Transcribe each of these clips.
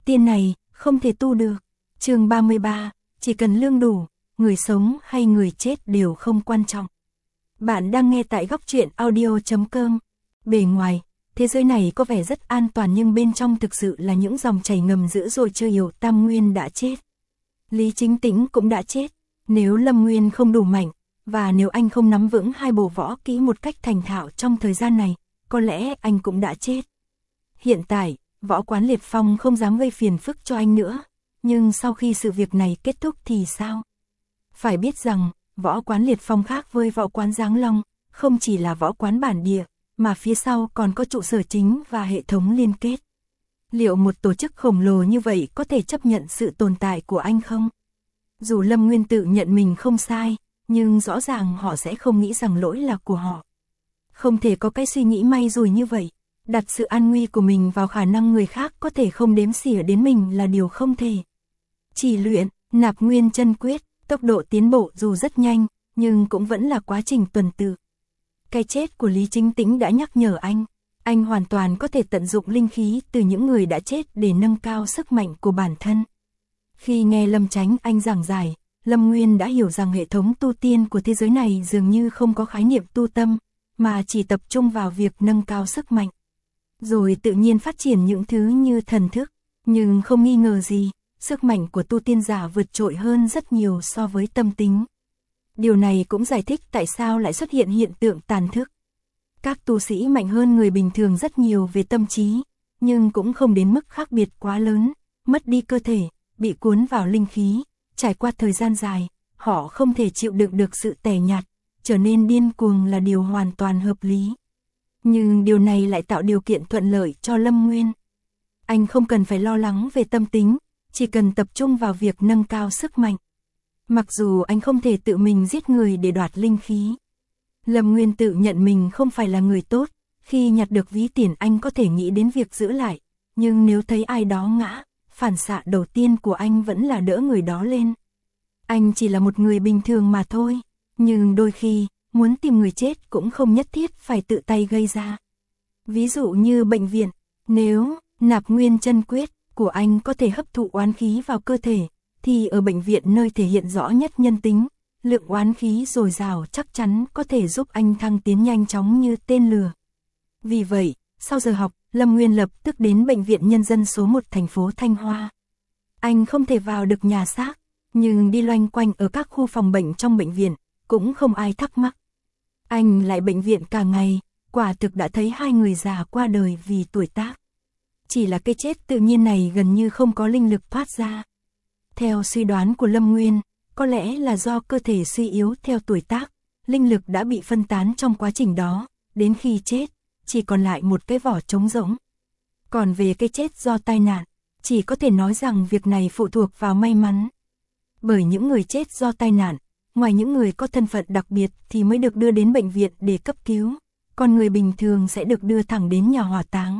tiên này, không thể tu được. Chương 33, chỉ cần lương đủ, người sống hay người chết đều không quan trọng. Bạn đang nghe tại góc truyện audio.com. Bề ngoài, thế giới này có vẻ rất an toàn nhưng bên trong thực sự là những dòng chảy ngầm dữ dội chưa hiểu. Tam Nguyên đã chết. Lý Chính Tĩnh cũng đã chết. Nếu Lâm Nguyên không đủ mạnh, và nếu anh không nắm vững hai bộ võ kỹ một cách thành thạo trong thời gian này, có lẽ anh cũng đã chết. Hiện tại, võ quán Liệt Phong không dám gây phiền phức cho anh nữa. Nhưng sau khi sự việc này kết thúc thì sao? Phải biết rằng, võ quán Liệt Phong khác với võ quán Giáng Long, không chỉ là võ quán bản địa, mà phía sau còn có trụ sở chính và hệ thống liên kết. Liệu một tổ chức khổng lồ như vậy có thể chấp nhận sự tồn tại của anh không? Dù Lâm Nguyên tự nhận mình không sai, nhưng rõ ràng họ sẽ không nghĩ rằng lỗi là của họ. Không thể có cái suy nghĩ may rủi như vậy. Đặt sự an nguy của mình vào khả năng người khác có thể không đếm xỉa đến mình là điều không thể. Chỉ luyện, nạp nguyên chân quyết, tốc độ tiến bộ dù rất nhanh, nhưng cũng vẫn là quá trình tuần tự. Cái chết của Lý Chính Tĩnh đã nhắc nhở anh hoàn toàn có thể tận dụng linh khí từ những người đã chết để nâng cao sức mạnh của bản thân. Khi nghe Lâm Chánh Anh giảng giải, Lâm Nguyên đã hiểu rằng hệ thống tu tiên của thế giới này dường như không có khái niệm tu tâm, mà chỉ tập trung vào việc nâng cao sức mạnh. Rồi tự nhiên phát triển những thứ như thần thức, nhưng không nghi ngờ gì, sức mạnh của tu tiên giả vượt trội hơn rất nhiều so với tâm tính. Điều này cũng giải thích tại sao lại xuất hiện hiện tượng tàn thức. Các tu sĩ mạnh hơn người bình thường rất nhiều về tâm trí, nhưng cũng không đến mức khác biệt quá lớn, mất đi cơ thể, bị cuốn vào linh khí, trải qua thời gian dài, họ không thể chịu đựng được sự tẻ nhạt, trở nên điên cuồng là điều hoàn toàn hợp lý. Nhưng điều này lại tạo điều kiện thuận lợi cho Lâm Nguyên. Anh không cần phải lo lắng về tâm tính, chỉ cần tập trung vào việc nâng cao sức mạnh. Mặc dù anh không thể tự mình giết người để đoạt linh khí. Lâm Nguyên tự nhận mình không phải là người tốt, khi nhặt được ví tiền anh có thể nghĩ đến việc giữ lại, nhưng nếu thấy ai đó ngã, phản xạ đầu tiên của anh vẫn là đỡ người đó lên. Anh chỉ là một người bình thường mà thôi, nhưng đôi khi, muốn tìm người chết cũng không nhất thiết phải tự tay gây ra. Ví dụ như bệnh viện, nếu nạp nguyên chân quyết của anh có thể hấp thụ oán khí vào cơ thể, thì ở bệnh viện nơi thể hiện rõ nhất nhân tính, lượng oán khí dồi dào chắc chắn có thể giúp anh thăng tiến nhanh chóng như tên lửa. Vì vậy, sau giờ học, Lâm Nguyên lập tức đến bệnh viện nhân dân số 1 thành phố Thanh Hoa. Anh không thể vào được nhà xác, nhưng đi loanh quanh ở các khu phòng bệnh trong bệnh viện, cũng không ai thắc mắc. Anh lại bệnh viện cả ngày, quả thực đã thấy hai người già qua đời vì tuổi tác. Chỉ là cái chết tự nhiên này gần như không có linh lực thoát ra. Theo suy đoán của Lâm Nguyên, có lẽ là do cơ thể suy yếu theo tuổi tác, linh lực đã bị phân tán trong quá trình đó, đến khi chết, chỉ còn lại một cái vỏ trống rỗng. Còn về cái chết do tai nạn, chỉ có thể nói rằng việc này phụ thuộc vào may mắn. Bởi những người chết do tai nạn, ngoài những người có thân phận đặc biệt thì mới được đưa đến bệnh viện để cấp cứu, còn người bình thường sẽ được đưa thẳng đến nhà hỏa táng.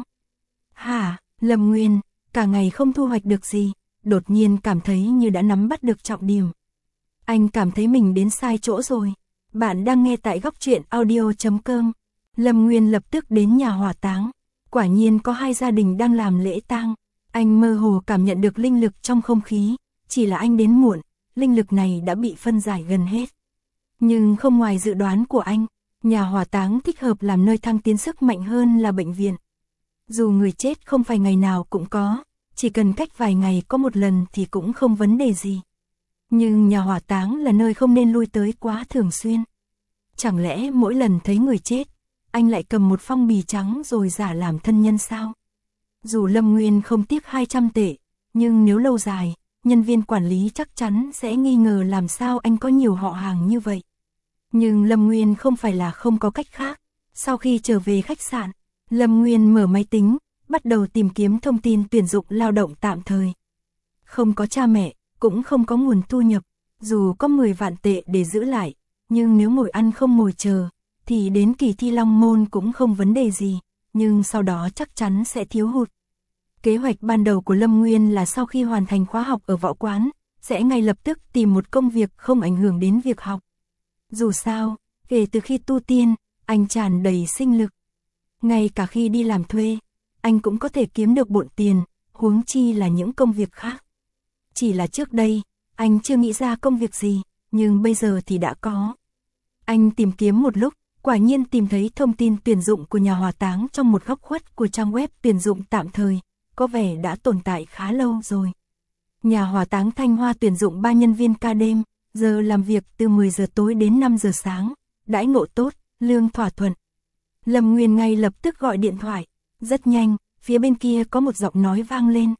Lâm Nguyên, cả ngày không thu hoạch được gì, đột nhiên cảm thấy như đã nắm bắt được trọng điểm. Anh cảm thấy mình đến sai chỗ rồi. Bạn đang nghe tại góc truyện audio.com. Lâm Nguyên lập tức đến nhà hỏa táng. Quả nhiên có hai gia đình đang làm lễ tang. Anh mơ hồ cảm nhận được linh lực trong không khí, chỉ là anh đến muộn, linh lực này đã bị phân giải gần hết. Nhưng không ngoài dự đoán của anh, nhà hỏa táng thích hợp làm nơi thăng tiến sức mạnh hơn là bệnh viện. Dù người chết không phải ngày nào cũng có, chỉ cần cách vài ngày có một lần thì cũng không vấn đề gì. Nhưng nhà hỏa táng là nơi không nên lui tới quá thường xuyên. Chẳng lẽ mỗi lần thấy người chết, anh lại cầm một phong bì trắng rồi giả làm thân nhân sao? Dù Lâm Nguyên không tiếc 200 tệ, nhưng nếu lâu dài, nhân viên quản lý chắc chắn sẽ nghi ngờ làm sao anh có nhiều họ hàng như vậy. Nhưng Lâm Nguyên không phải là không có cách khác. Sau khi trở về khách sạn, Lâm Nguyên mở máy tính, bắt đầu tìm kiếm thông tin tuyển dụng lao động tạm thời. Không có cha mẹ, cũng không có nguồn thu nhập, dù có 10 vạn tệ để giữ lại, nhưng nếu ngồi ăn không ngồi chờ, thì đến kỳ thi Long Môn cũng không vấn đề gì, nhưng sau đó chắc chắn sẽ thiếu hụt. Kế hoạch ban đầu của Lâm Nguyên là sau khi hoàn thành khóa học ở võ quán, sẽ ngay lập tức tìm một công việc không ảnh hưởng đến việc học. Dù sao, kể từ khi tu tiên, anh tràn đầy sinh lực. Ngay cả khi đi làm thuê, anh cũng có thể kiếm được bộn tiền, huống chi là những công việc khác. Chỉ là trước đây, anh chưa nghĩ ra công việc gì, nhưng bây giờ thì đã có. Anh tìm kiếm một lúc, quả nhiên tìm thấy thông tin tuyển dụng của nhà hỏa táng trong một góc khuất của trang web tuyển dụng tạm thời, có vẻ đã tồn tại khá lâu rồi. Nhà hỏa táng Thanh Hoa tuyển dụng 3 nhân viên ca đêm, giờ làm việc từ 10 giờ tối đến 5 giờ sáng, đãi ngộ tốt, lương thỏa thuận. Lâm Nguyên ngay lập tức gọi điện thoại, rất nhanh, phía bên kia có một giọng nói vang lên.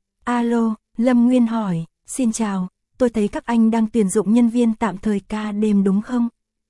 Alo, Lâm Nguyên hỏi, xin chào, tôi thấy các anh đang tuyển dụng nhân viên tạm thời ca đêm đúng không?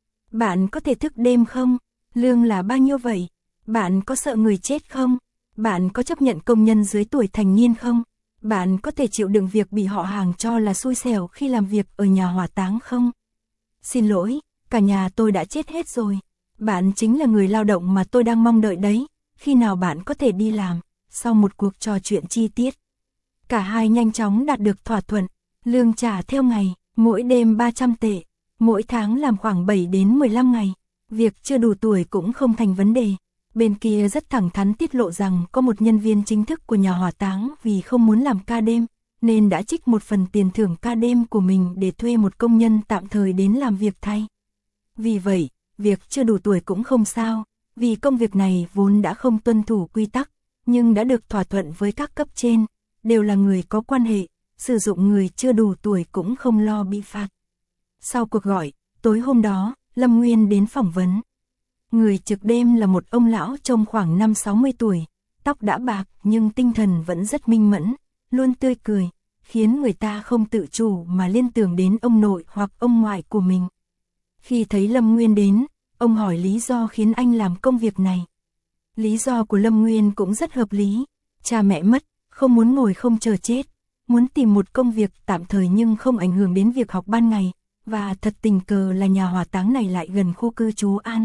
Bạn có thể thức đêm không? Lương là bao nhiêu vậy? Bạn có sợ người chết không? Bạn có chấp nhận công nhân dưới tuổi thành niên không? Bạn có thể chịu đựng việc bị họ hàng cho là xui xẻo khi làm việc ở nhà hỏa táng không? Xin lỗi, cả nhà tôi đã chết hết rồi. Bạn chính là người lao động mà tôi đang mong đợi đấy. Khi nào bạn có thể đi làm? Sau một cuộc trò chuyện chi tiết, cả hai nhanh chóng đạt được thỏa thuận. Lương trả theo ngày, mỗi đêm 300 tệ. Mỗi tháng làm khoảng 7 đến 15 ngày. Việc chưa đủ tuổi cũng không thành vấn đề. Bên kia rất thẳng thắn tiết lộ rằng có một nhân viên chính thức của nhà hỏa táng vì không muốn làm ca đêm, nên đã trích một phần tiền thưởng ca đêm của mình để thuê một công nhân tạm thời đến làm việc thay. Vì vậy, việc chưa đủ tuổi cũng không sao, vì công việc này vốn đã không tuân thủ quy tắc, nhưng đã được thỏa thuận với các cấp trên, đều là người có quan hệ, sử dụng người chưa đủ tuổi cũng không lo bị phạt. Sau cuộc gọi, tối hôm đó, Lâm Nguyên đến phỏng vấn. Người trực đêm là một ông lão trông khoảng 50-60 tuổi, tóc đã bạc nhưng tinh thần vẫn rất minh mẫn, luôn tươi cười, khiến người ta không tự chủ mà liên tưởng đến ông nội hoặc ông ngoại của mình. Khi thấy Lâm Nguyên đến, ông hỏi lý do khiến anh làm công việc này. Lý do của Lâm Nguyên cũng rất hợp lý, cha mẹ mất, không muốn ngồi không chờ chết, muốn tìm một công việc tạm thời nhưng không ảnh hưởng đến việc học ban ngày. Và thật tình cờ là nhà hỏa táng này lại gần khu cư trú An.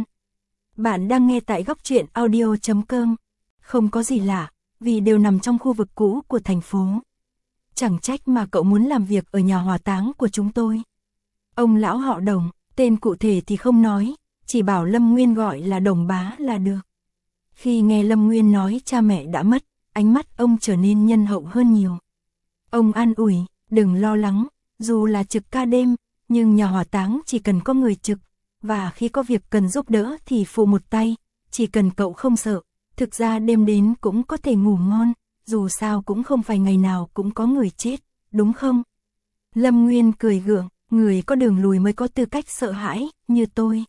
Bạn đang nghe tại góc truyện audio.com. Không có gì lạ, vì đều nằm trong khu vực cũ của thành phố. Chẳng trách mà cậu muốn làm việc ở nhà hỏa táng của chúng tôi. Ông lão họ Đồng, tên cụ thể thì không nói, chỉ bảo Lâm Nguyên gọi là Đồng bá là được. Khi nghe Lâm Nguyên nói cha mẹ đã mất, ánh mắt ông trở nên nhân hậu hơn nhiều. Ông an ủi, đừng lo lắng, dù là trực ca đêm, nhưng nhà hỏa táng chỉ cần có người trực, và khi có việc cần giúp đỡ thì phụ một tay, chỉ cần cậu không sợ, thực ra đêm đến cũng có thể ngủ ngon, dù sao cũng không phải ngày nào cũng có người chết, đúng không? Lâm Nguyên cười gượng, người có đường lùi mới có tư cách sợ hãi, như tôi.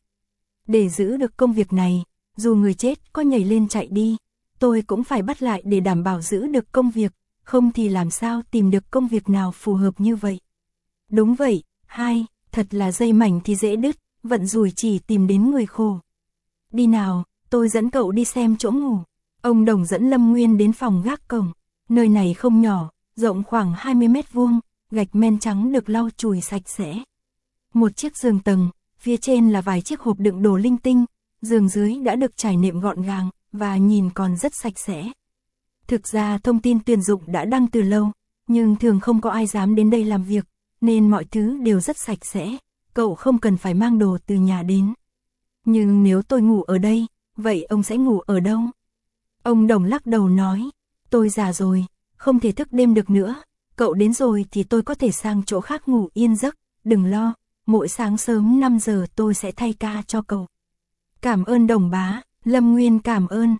Để giữ được công việc này, dù người chết có nhảy lên chạy đi, tôi cũng phải bắt lại để đảm bảo giữ được công việc, không thì làm sao tìm được công việc nào phù hợp như vậy. Đúng vậy. Thật là dây mảnh thì dễ đứt, vận rủi chỉ tìm đến người khổ. Đi nào, tôi dẫn cậu đi xem chỗ ngủ. Ông Đồng dẫn Lâm Nguyên đến phòng gác cổng. Nơi này không nhỏ, rộng khoảng 20 mét vuông, gạch men trắng được lau chùi sạch sẽ. Một chiếc giường tầng, phía trên là vài chiếc hộp đựng đồ linh tinh, giường dưới đã được trải nệm gọn gàng, và nhìn còn rất sạch sẽ. Thực ra thông tin tuyển dụng đã đăng từ lâu, nhưng thường không có ai dám đến đây làm việc, nên mọi thứ đều rất sạch sẽ, cậu không cần phải mang đồ từ nhà đến. Nhưng nếu tôi ngủ ở đây, vậy ông sẽ ngủ ở đâu? Ông Đồng lắc đầu nói, tôi già rồi, không thể thức đêm được nữa, cậu đến rồi thì tôi có thể sang chỗ khác ngủ yên giấc, đừng lo, mỗi sáng sớm 5 giờ tôi sẽ thay ca cho cậu. Cảm ơn Đồng bá, Lâm Nguyên cảm ơn,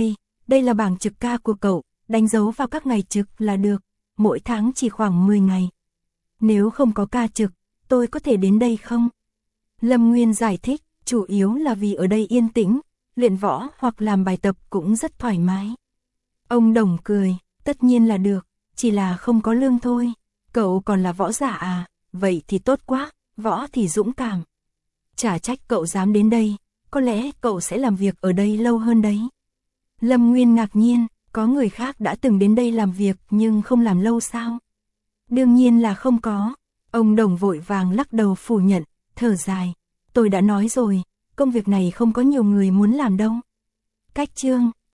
đây là bảng trực ca của cậu, đánh dấu vào các ngày trực là được, mỗi tháng chỉ khoảng 10 ngày. Nếu không có ca trực, tôi có thể đến đây không? Lâm Nguyên giải thích, chủ yếu là vì ở đây yên tĩnh, luyện võ hoặc làm bài tập cũng rất thoải mái. Ông Đồng cười, tất nhiên là được, chỉ là không có lương thôi. Cậu còn là võ giả à? Vậy thì tốt quá, võ thì dũng cảm. Chả trách cậu dám đến đây, có lẽ cậu sẽ làm việc ở đây lâu hơn đấy. Lâm Nguyên ngạc nhiên, có người khác đã từng đến đây làm việc nhưng không làm lâu sao? Đương nhiên là không có. Ông Đồng vội vàng lắc đầu phủ nhận, thở dài. Tôi đã nói rồi, công việc này không có nhiều người muốn làm đâu. Cách chương